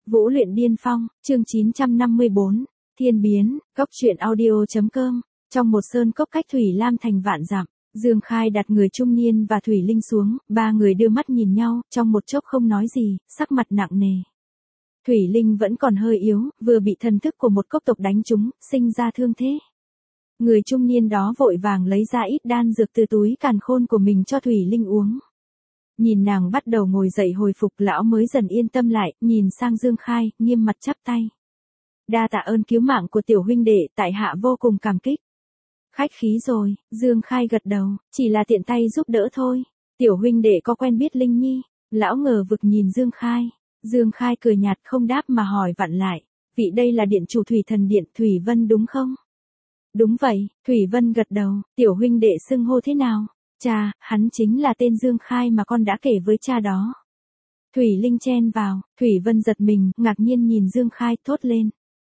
Vũ luyện điên phong, chương 954, Thiên biến, Cốc truyện audio.com. Trong một sơn cốc cách Thủy Lam thành vạn dặm, Dương Khai đặt người trung niên và Thủy Linh xuống, ba người đưa mắt nhìn nhau, trong một chốc không nói gì, sắc mặt nặng nề. Thủy Linh vẫn còn hơi yếu, vừa bị thần thức của một cốc tộc đánh trúng, sinh ra thương thế. Người trung niên đó vội vàng lấy ra ít đan dược từ túi càn khôn của mình cho Thủy Linh uống. Nhìn nàng bắt đầu ngồi dậy hồi phục, lão mới dần yên tâm lại, nhìn sang Dương Khai, nghiêm mặt chắp tay. Đa tạ ơn cứu mạng của tiểu huynh đệ, tại hạ vô cùng cảm kích. Khách khí rồi, Dương Khai gật đầu, chỉ là tiện tay giúp đỡ thôi. Tiểu huynh đệ có quen biết Linh Nhi? Lão ngờ vực nhìn Dương Khai. Dương Khai cười nhạt không đáp mà hỏi vặn lại. Vị đây là điện chủ Thủy Thần Điện Thủy Vân đúng không? Đúng vậy, Thủy Vân gật đầu, tiểu huynh đệ xưng hô thế nào? Cha, hắn chính là tên Dương Khai mà con đã kể với cha đó. Thủy Linh chen vào, Thủy Vân giật mình, ngạc nhiên nhìn Dương Khai thốt lên.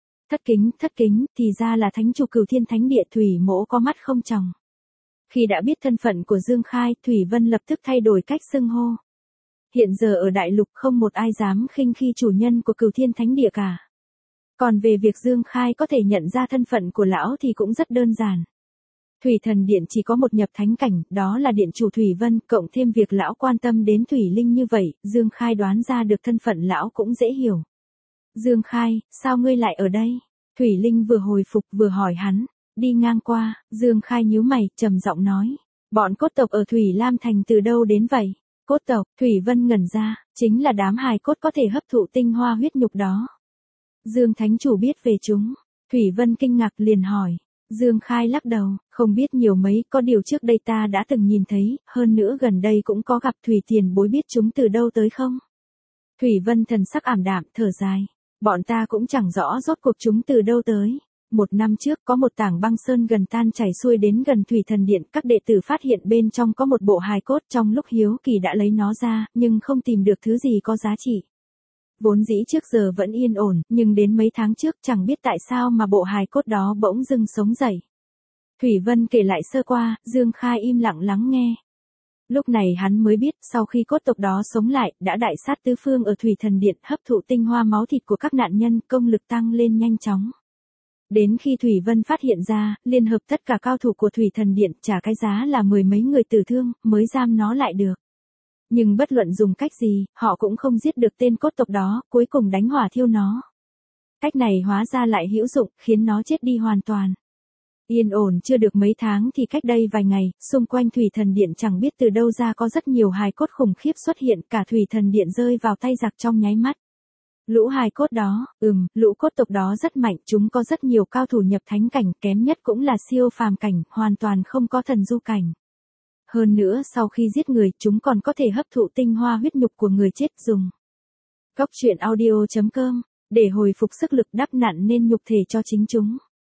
Thất kính, thì ra là thánh chủ Cửu Thiên Thánh Địa. Thủy mỗ có mắt không tròng. Khi đã biết thân phận của Dương Khai, Thủy Vân lập tức thay đổi cách xưng hô. Hiện giờ ở đại lục không một ai dám khinh khi chủ nhân của Cửu Thiên Thánh Địa cả. Còn về việc Dương Khai có thể nhận ra thân phận của lão thì cũng rất đơn giản. Thủy Thần Điện chỉ có một nhập thánh cảnh, đó là điện chủ Thủy Vân, cộng thêm việc lão quan tâm đến Thủy Linh như vậy, Dương Khai đoán ra được thân phận lão cũng dễ hiểu. Dương Khai, sao ngươi lại ở đây? Thủy Linh vừa hồi phục vừa hỏi hắn. Đi ngang qua, Dương Khai nhíu mày, trầm giọng nói. Bọn cốt tộc ở Thủy Lam Thành từ đâu đến vậy? Cốt tộc, Thủy Vân ngẩn ra, chính là đám hài cốt có thể hấp thụ tinh hoa huyết nhục đó. Dương Thánh Chủ biết về chúng. Thủy Vân kinh ngạc liền hỏi. Dương Khai lắc đầu, không biết nhiều mấy, có điều trước đây ta đã từng nhìn thấy, hơn nữa gần đây cũng có gặp Thủy Tiền Bối, biết chúng từ đâu tới không? Thủy Vân thần sắc ảm đạm, thở dài. Bọn ta cũng chẳng rõ rốt cuộc chúng từ đâu tới. Một năm trước có một tảng băng sơn gần tan chảy xuôi đến gần Thủy Thần Điện, các đệ tử phát hiện bên trong có một bộ hài cốt, trong lúc hiếu kỳ đã lấy nó ra, nhưng không tìm được thứ gì có giá trị. Vốn dĩ trước giờ vẫn yên ổn, nhưng đến mấy tháng trước chẳng biết tại sao mà bộ hài cốt đó bỗng dưng sống dậy. Thủy Vân kể lại sơ qua, Dương Khai im lặng lắng nghe. Lúc này hắn mới biết, sau khi cốt tộc đó sống lại, đã đại sát tứ phương ở Thủy Thần Điện, hấp thụ tinh hoa máu thịt của các nạn nhân, công lực tăng lên nhanh chóng. Đến khi Thủy Vân phát hiện ra, liên hợp tất cả cao thủ của Thủy Thần Điện, trả cái giá là mười mấy người tử thương, mới giam nó lại được. Nhưng bất luận dùng cách gì, họ cũng không giết được tên cốt tộc đó, cuối cùng đánh hỏa thiêu nó. Cách này hóa ra lại hữu dụng, khiến nó chết đi hoàn toàn. Yên ổn chưa được mấy tháng thì cách đây vài ngày, xung quanh Thủy Thần Điện chẳng biết từ đâu ra có rất nhiều hài cốt khủng khiếp xuất hiện, cả Thủy Thần Điện rơi vào tay giặc trong nháy mắt. Lũ hài cốt đó, lũ cốt tộc đó rất mạnh, chúng có rất nhiều cao thủ nhập thánh cảnh, kém nhất cũng là siêu phàm cảnh, hoàn toàn không có thần du cảnh. Hơn nữa sau khi giết người, chúng còn có thể hấp thụ tinh hoa huyết nhục của người chết dùng. Cốc truyện audio.com, để hồi phục sức lực đắp nặn nên nhục thể cho chính chúng.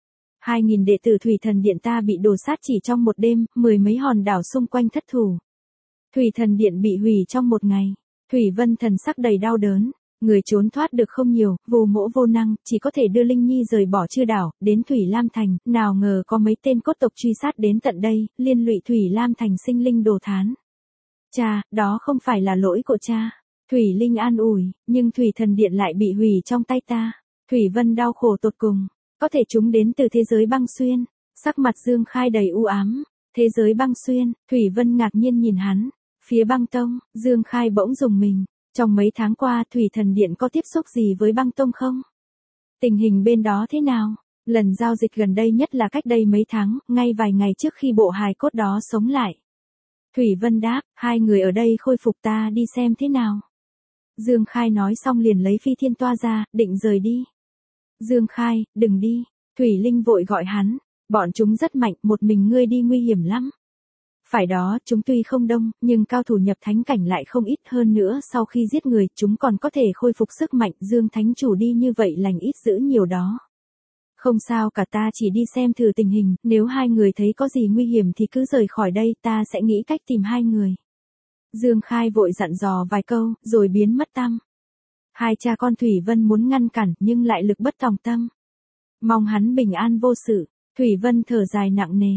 2.000 đệ tử Thủy Thần Điện ta bị đổ sát chỉ trong một đêm, mười mấy hòn đảo xung quanh thất thủ. Thủy Thần Điện bị hủy trong một ngày. Thủy Vân thần sắc đầy đau đớn. Người trốn thoát được không nhiều, Vô Mỗ vô năng, chỉ có thể đưa Linh Nhi rời bỏ Chư Đảo, đến Thủy Lam Thành, nào ngờ có mấy tên cốt tộc truy sát đến tận đây, liên lụy Thủy Lam Thành sinh linh đồ thán. Cha, đó không phải là lỗi của cha. Thủy Linh an ủi, nhưng Thủy Thần Điện lại bị hủy trong tay ta. Thủy Vân đau khổ tột cùng, có thể chúng đến từ thế giới băng xuyên. Sắc mặt Dương Khai đầy u ám. Thế giới băng xuyên, Thủy Vân ngạc nhiên nhìn hắn. Phía băng tông, Dương Khai bỗng rùng mình. Trong mấy tháng qua Thủy Thần Điện có tiếp xúc gì với băng tông không? Tình hình bên đó thế nào? Lần giao dịch gần đây nhất là cách đây mấy tháng, ngay vài ngày trước khi bộ hài cốt đó sống lại. Thủy Vân đáp, hai người ở đây khôi phục, ta đi xem thế nào. Dương Khai nói xong liền lấy phi thiên toa ra, định rời đi. Dương Khai, đừng đi. Thủy Linh vội gọi hắn. Bọn chúng rất mạnh, một mình ngươi đi nguy hiểm lắm. Phải đó, chúng tuy không đông, nhưng cao thủ nhập thánh cảnh lại không ít, hơn nữa sau khi giết người, chúng còn có thể khôi phục sức mạnh. Dương Thánh Chủ đi như vậy lành ít dữ nhiều đó. Không sao cả, ta chỉ đi xem thử tình hình, nếu hai người thấy có gì nguy hiểm thì cứ rời khỏi đây, ta sẽ nghĩ cách tìm hai người. Dương Khai vội dặn dò vài câu, rồi biến mất tăm. Hai cha con Thủy Vân muốn ngăn cản, nhưng lại lực bất tòng tâm. Mong hắn bình an vô sự. Thủy Vân thở dài nặng nề.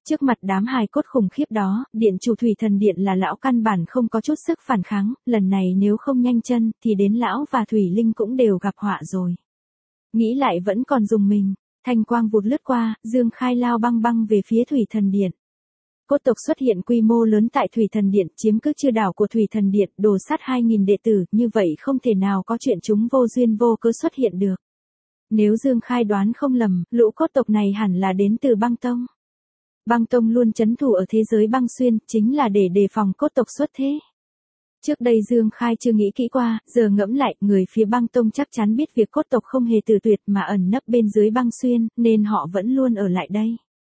Trước mặt đám hài cốt khủng khiếp đó, điện chủ thủy thần điện là lão căn bản không có chút sức phản kháng, lần này nếu không nhanh chân, thì đến lão và thủy linh cũng đều gặp họa rồi. Nghĩ lại vẫn còn dùng mình, thanh quang vụt lướt qua, Dương Khai lao băng băng về phía thủy thần điện. Cốt tộc xuất hiện quy mô lớn tại thủy thần điện, chiếm cứ chư đảo của thủy thần điện, đồ sát 2.000 đệ tử, như vậy không thể nào có chuyện chúng vô duyên vô cớ xuất hiện được. Nếu Dương Khai đoán không lầm, lũ cốt tộc này hẳn là đến từ băng tông. Băng tông luôn trấn thủ ở thế giới băng xuyên, chính là để đề phòng cốt tộc xuất thế. Trước đây Dương Khai chưa nghĩ kỹ qua, giờ ngẫm lại, người phía băng tông chắc chắn biết việc cốt tộc không hề từ tuyệt mà ẩn nấp bên dưới băng xuyên, nên họ vẫn luôn ở lại đây.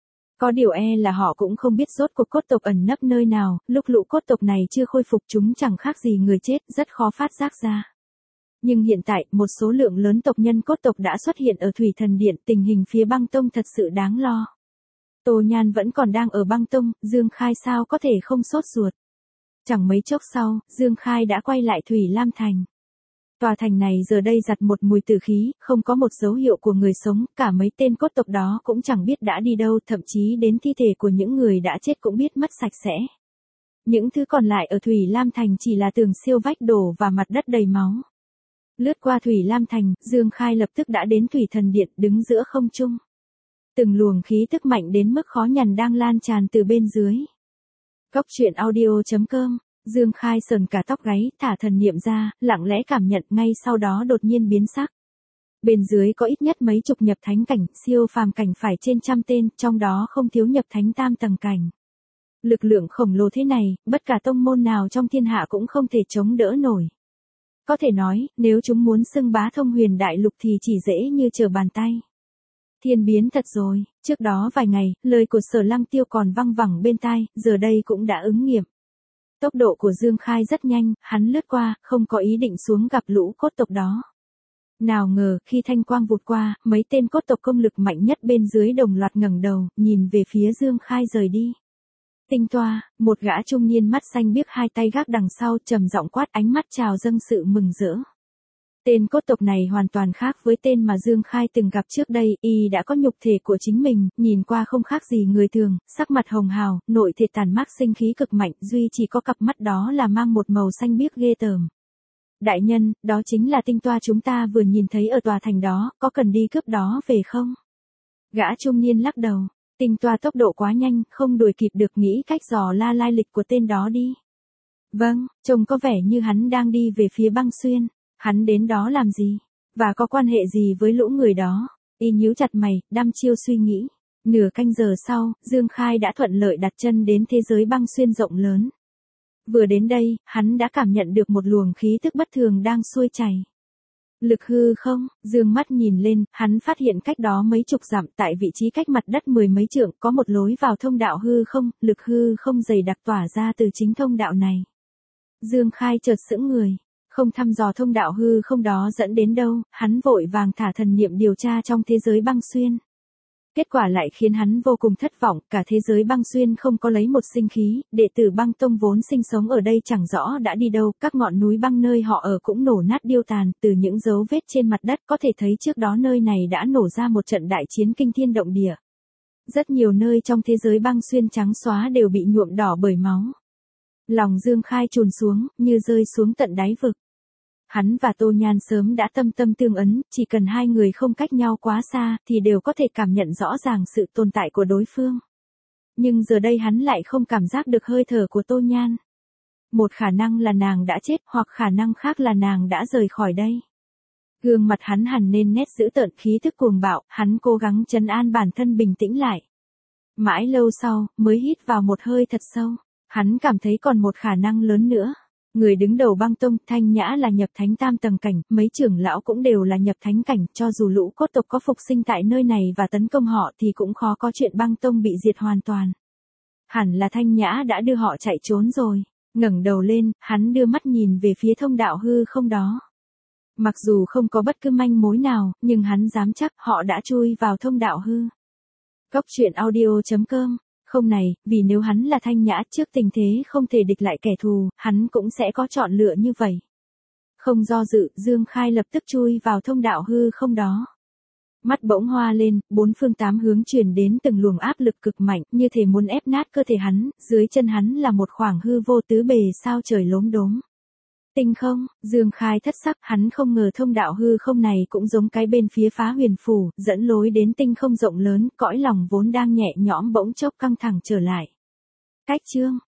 Có điều là họ cũng không biết rốt cuộc cốt tộc ẩn nấp nơi nào, lúc lũ cốt tộc này chưa khôi phục chúng chẳng khác gì người chết, rất khó phát giác ra. Nhưng hiện tại, một số lượng lớn tộc nhân cốt tộc đã xuất hiện ở thủy thần điện, tình hình phía băng tông thật sự đáng lo. Tô Nhan vẫn còn đang ở băng tông, Dương Khai sao có thể không sốt ruột. Chẳng mấy chốc sau, Dương Khai đã quay lại Thủy Lam Thành. Tòa thành này giờ đây giặt một mùi tử khí, không có một dấu hiệu của người sống, cả mấy tên cốt tộc đó cũng chẳng biết đã đi đâu, thậm chí đến thi thể của những người đã chết cũng biết mất sạch sẽ. Những thứ còn lại ở Thủy Lam Thành chỉ là tường siêu vách đổ và mặt đất đầy máu. Lướt qua Thủy Lam Thành, Dương Khai lập tức đã đến Thủy Thần Điện, đứng giữa không trung. Từng luồng khí tức mạnh đến mức khó nhằn đang lan tràn từ bên dưới. Cốc truyện audio.com, Dương Khai sờn cả tóc gáy, thả thần niệm ra, lặng lẽ cảm nhận, ngay sau đó đột nhiên biến sắc. Bên dưới có ít nhất mấy chục nhập thánh cảnh, siêu phàm cảnh phải trên trăm tên, trong đó không thiếu nhập thánh tam tầng cảnh. Lực lượng khổng lồ thế này, bất cả tông môn nào trong thiên hạ cũng không thể chống đỡ nổi. Có thể nói, nếu chúng muốn xưng bá thông huyền đại lục thì chỉ dễ như trở bàn tay. Thiên biến thật rồi, trước đó vài ngày, lời của Sở Lăng Tiêu còn văng vẳng bên tai, giờ đây cũng đã ứng nghiệm. Tốc độ của Dương Khai rất nhanh, hắn lướt qua, không có ý định xuống gặp lũ cốt tộc đó. Nào ngờ, khi thanh quang vụt qua, mấy tên cốt tộc công lực mạnh nhất bên dưới đồng loạt ngẩng đầu, nhìn về phía Dương Khai rời đi. Tinh Toa, một gã trung niên mắt xanh biếc hai tay gác đằng sau, trầm giọng quát, ánh mắt trào dâng sự mừng rỡ. Tên cốt tộc này hoàn toàn khác với tên mà Dương Khai từng gặp trước đây, y đã có nhục thể của chính mình, nhìn qua không khác gì người thường, sắc mặt hồng hào, nội thể tàn mát sinh khí cực mạnh, duy chỉ có cặp mắt đó là mang một màu xanh biếc ghê tởm. Đại nhân, đó chính là Tinh Toa chúng ta vừa nhìn thấy ở tòa thành đó, có cần đi cướp đó về không? Gã trung niên lắc đầu, Tinh Toa tốc độ quá nhanh, không đuổi kịp được, nghĩ cách dò la lai lịch của tên đó đi. Vâng, trông có vẻ như hắn đang đi về phía băng xuyên. Hắn đến đó làm gì? Và có quan hệ gì với lũ người đó? Y nhíu chặt mày, đăm chiêu suy nghĩ. Nửa canh giờ sau, Dương Khai đã thuận lợi đặt chân đến thế giới băng xuyên rộng lớn. Vừa đến đây, hắn đã cảm nhận được một luồng khí tức bất thường đang xuôi chảy. Lực hư không, dương mắt nhìn lên, hắn phát hiện cách đó mấy chục dặm, tại vị trí cách mặt đất mười mấy trượng, có một lối vào thông đạo hư không, lực hư không dày đặc tỏa ra từ chính thông đạo này. Dương Khai chợt sững người. Không thăm dò thông đạo hư không đó dẫn đến đâu, hắn vội vàng thả thần niệm điều tra trong thế giới băng xuyên. Kết quả lại khiến hắn vô cùng thất vọng, cả thế giới băng xuyên không có lấy một sinh khí, đệ tử băng tông vốn sinh sống ở đây chẳng rõ đã đi đâu, các ngọn núi băng nơi họ ở cũng nổ nát điêu tàn, từ những dấu vết trên mặt đất có thể thấy trước đó nơi này đã nổ ra một trận đại chiến kinh thiên động địa. Rất nhiều nơi trong thế giới băng xuyên trắng xóa đều bị nhuộm đỏ bởi máu. Lòng Dương Khai trùn xuống, như rơi xuống tận đáy vực. Hắn và Tô Nhan sớm đã tâm tâm tương ấn, chỉ cần hai người không cách nhau quá xa, thì đều có thể cảm nhận rõ ràng sự tồn tại của đối phương. Nhưng giờ đây hắn lại không cảm giác được hơi thở của Tô Nhan. Một khả năng là nàng đã chết, hoặc khả năng khác là nàng đã rời khỏi đây. Gương mặt hắn hằn lên nét dữ tợn, khí thức cuồng bạo, hắn cố gắng trấn an bản thân bình tĩnh lại. Mãi lâu sau, mới hít vào một hơi thật sâu. Hắn cảm thấy còn một khả năng lớn nữa. Người đứng đầu băng tông, Thanh Nhã là nhập thánh tam tầng cảnh, mấy trưởng lão cũng đều là nhập thánh cảnh, cho dù lũ cốt tộc có phục sinh tại nơi này và tấn công họ thì cũng khó có chuyện băng tông bị diệt hoàn toàn. Hẳn là Thanh Nhã đã đưa họ chạy trốn rồi. Ngẩng đầu lên, hắn đưa mắt nhìn về phía thông đạo hư không đó. Mặc dù không có bất cứ manh mối nào, nhưng hắn dám chắc họ đã chui vào thông đạo hư. Cốc truyện audio.com. Không này, vì nếu hắn là Thanh Nhã trước tình thế không thể địch lại kẻ thù, hắn cũng sẽ có chọn lựa như vậy. Không do dự, Dương Khai lập tức chui vào thông đạo hư không đó. Mắt bỗng hoa lên, bốn phương tám hướng truyền đến từng luồng áp lực cực mạnh, như thể muốn ép nát cơ thể hắn, dưới chân hắn là một khoảng hư vô tứ bề sao trời lốm đốm. Tinh không, Dương Khai thất sắc, hắn không ngờ thông đạo hư không này cũng giống cái bên phía Phá Huyền Phủ, dẫn lối đến tinh không rộng lớn, cõi lòng vốn đang nhẹ nhõm bỗng chốc căng thẳng trở lại. Cách chương